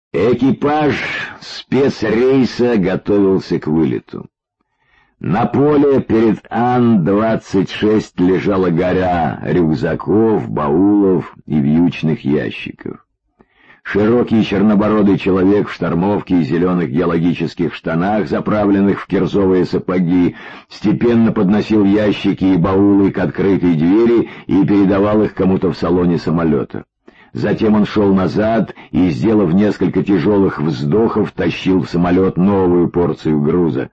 Экипаж спецрейса готовился к вылету. На поле перед Ан-26 лежала гора рюкзаков, баулов и вьючных ящиков. Широкий чернобородый человек в штормовке и зеленых геологических штанах, заправленных в кирзовые сапоги, степенно подносил ящики и баулы к открытой двери и передавал их кому-то в салоне самолета. Затем он шел назад и, сделав несколько тяжелых вздохов, тащил в самолет новую порцию груза.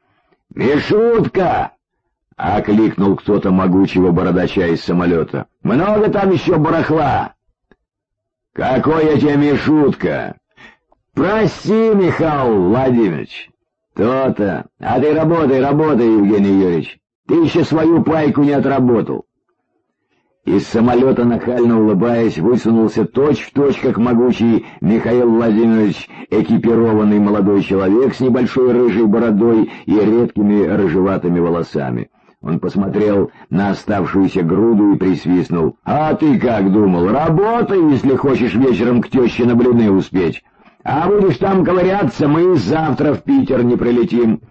«Мишутка!» — окликнул кто-то могучего бородача из самолета. «Много там еще барахла?» «Какой я тебе Мишутка?» «Прости, Михаил Владимирович». «То-то. А ты работай, Евгений Юрьевич. Ты еще свою пайку не отработал». Из самолета, нахально улыбаясь, высунулся точь-в-точь, как могучий Михаил Владимирович, экипированный молодой человек с небольшой рыжей бородой и редкими рыжеватыми волосами. Он посмотрел на оставшуюся груду и присвистнул. «А ты как думал? Работай, если хочешь вечером к теще на блины успеть. А будешь там ковыряться, мы завтра в Питер не прилетим».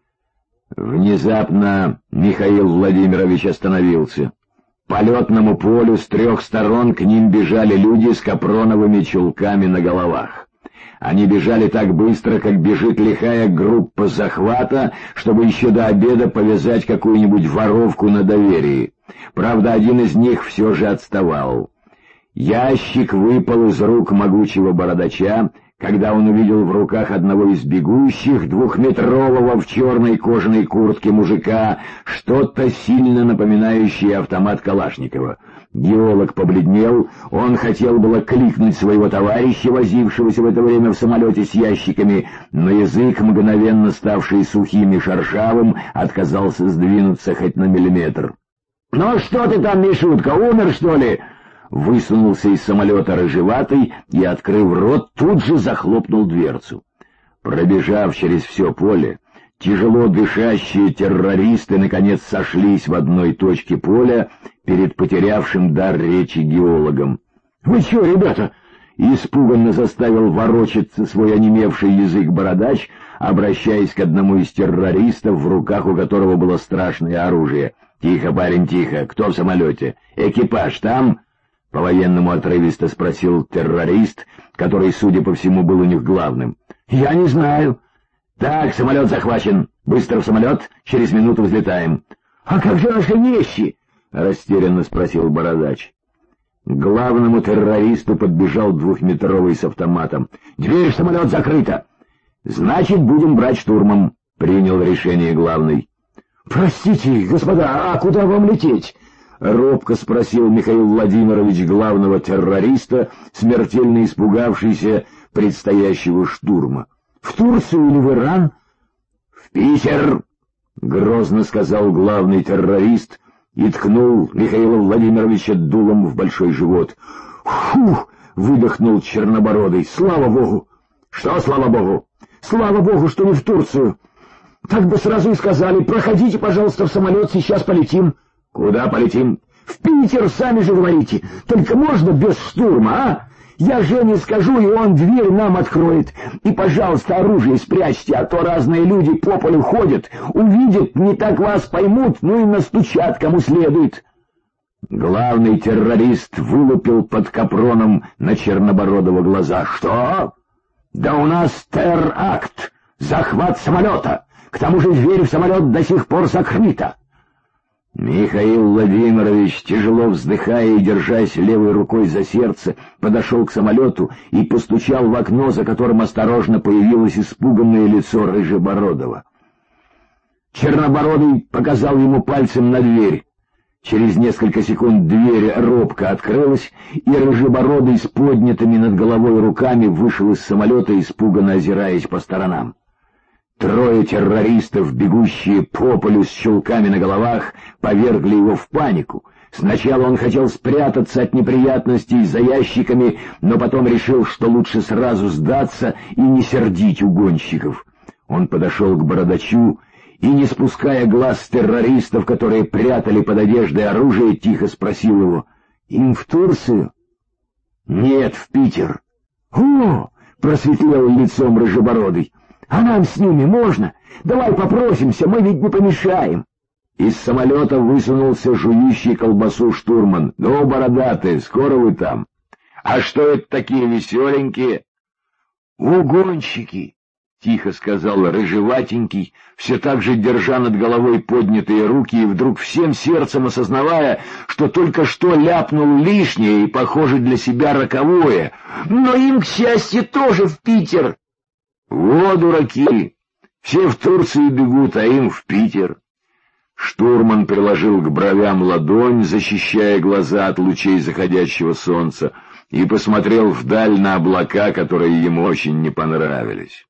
Внезапно Михаил Владимирович остановился. По летному полю с трех сторон к ним бежали люди с капроновыми чулками на головах. Они бежали так быстро, как бежит лихая группа захвата, чтобы еще до обеда повязать какую-нибудь воровку на доверии. Правда, один из них все же отставал. Ящик выпал из рук могучего бородача, когда он увидел в руках одного из бегущих, двухметрового в черной кожаной куртке мужика, что-то сильно напоминающее автомат Калашникова. Геолог побледнел, он хотел было кликнуть своего товарища, возившегося в это время в самолете с ящиками, но язык, мгновенно ставший сухим и шершавым, отказался сдвинуться хоть на миллиметр. «Ну что ты там, Мишутка, умер, что ли?» Высунулся из самолета рыжеватый и, открыв рот, тут же захлопнул дверцу. Пробежав через все поле, тяжело дышащие террористы наконец сошлись в одной точке поля перед потерявшим дар речи геологом. «Вы чё, ребята?» — испуганно заставил ворочаться свой онемевший язык бородач, обращаясь к одному из террористов, в руках у которого было страшное оружие. «Тихо, парень, тихо. Кто в самолете? Экипаж там?» — по-военному отрывисто спросил террорист, который, судя по всему, был у них главным. «Я не знаю». «Так, самолет захвачен. Быстро в самолет, через минуту взлетаем». «А как же наши вещи?» — растерянно спросил бородач. К главному террористу подбежал двухметровый с автоматом. «Дверь в самолет закрыта». «Значит, будем брать штурмом», — принял решение главный. «Простите, господа, а куда вам лететь?» — робко спросил Михаил Владимирович главного террориста, смертельно испугавшийся предстоящего штурма. «В Турцию или в Иран?» «В Питер!» — грозно сказал главный террорист и ткнул Михаила Владимировича дулом в большой живот. «Фух!» — выдохнул чернобородый. «Слава Богу!» «Что слава Богу?» «Слава Богу, что не в Турцию! Так бы сразу и сказали. Проходите, пожалуйста, в самолет, сейчас полетим». «Куда полетим?» «В Питер, сами же говорите. Только можно без штурма, а? Я Жене скажу, и он дверь нам откроет. И, пожалуйста, оружие спрячьте, а то разные люди по полю ходят, увидят, не так вас поймут, ну и настучат кому следует». Главный террорист вылупил под капроном на Чернобородова глаза. «Что? Да у нас теракт! Захват самолета! К тому же дверь в самолет до сих пор закрыта!» Михаил Владимирович, тяжело вздыхая и держась левой рукой за сердце, подошел к самолету и постучал в окно, за которым осторожно появилось испуганное лицо Рыжебородова. Чернобородый показал ему пальцем на дверь. Через несколько секунд дверь робко открылась, и Рыжебородый с поднятыми над головой руками вышел из самолета, испуганно озираясь по сторонам. Трое террористов, бегущие по полю с чулками на головах, повергли его в панику. Сначала он хотел спрятаться от неприятностей за ящиками, но потом решил, что лучше сразу сдаться и не сердить угонщиков. Он подошел к бородачу и, не спуская глаз с террористов, которые прятали под одеждой оружие, тихо спросил его: «Им в Турцию?» «Нет, в Питер». «О, — просветлел лицом рыжебородый. — А нам с ними можно? Давай попросимся, мы ведь не помешаем. Из самолета высунулся жующий колбасу штурман. — Ну, бородатые, скоро вы там? — А что это такие веселенькие? — Угонщики, — тихо сказал рыжеватенький, все так же держа над головой поднятые руки и вдруг всем сердцем осознавая, что только что ляпнул лишнее и, похоже, для себя роковое. Но им, к счастью, тоже в Питер. — Во, дураки! Все в Турцию бегут, а им в Питер. Штурман приложил к бровям ладонь, защищая глаза от лучей заходящего солнца, и посмотрел вдаль на облака, которые ему очень не понравились.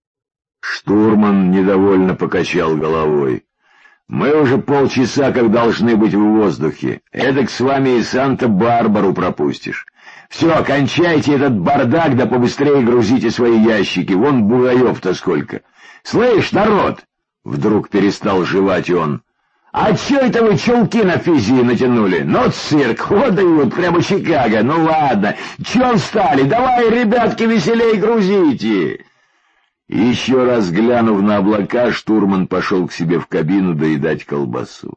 Штурман недовольно покачал головой. «Мы уже полчаса как должны быть в воздухе. Эдак с вами и Санта-Барбару пропустишь. Все, кончайте этот бардак, да побыстрее грузите свои ящики. Вон бугаев-то сколько. Слышь, народ!» Вдруг перестал жевать он. «А чё это вы чулки на физии натянули? Ну, цирк, вот дают, прямо Чикаго. Ну ладно, чё встали? Давай, ребятки, веселей грузите!» Еще раз глянув на облака, штурман пошел к себе в кабину доедать колбасу.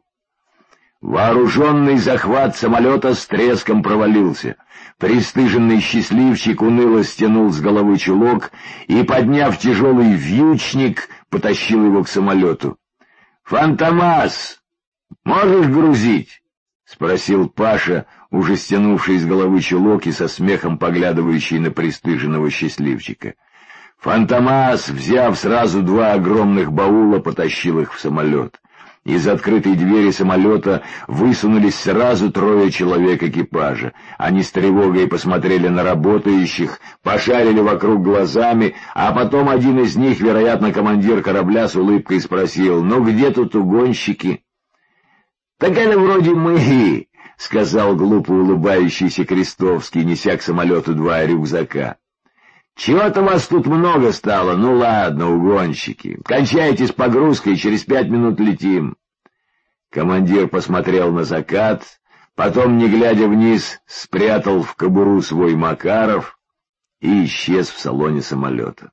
Вооруженный захват самолета с треском провалился. Пристыженный счастливчик уныло стянул с головы чулок и, подняв тяжелый вьючник, потащил его к самолету. «Фантомас, можешь грузить?» — спросил Паша, уже стянувший с головы чулок и со смехом поглядывающий на пристыженного счастливчика. Фантомас, взяв сразу 2 огромных баула, потащил их в самолет. Из открытой двери самолета высунулись сразу 3 человек экипажа. Они с тревогой посмотрели на работающих, пошарили вокруг глазами, а потом один из них, вероятно, командир корабля, с улыбкой спросил: «Ну где тут угонщики?» «Так это вроде мы», — сказал глупо улыбающийся Крестовский, неся к самолету 2 рюкзака. «Чего-то вас тут много стало. Ну ладно, угонщики. Кончайте с погрузкой, через 5 минут летим». Командир посмотрел на закат, потом, не глядя вниз, спрятал в кобуру свой Макаров и исчез в салоне самолета.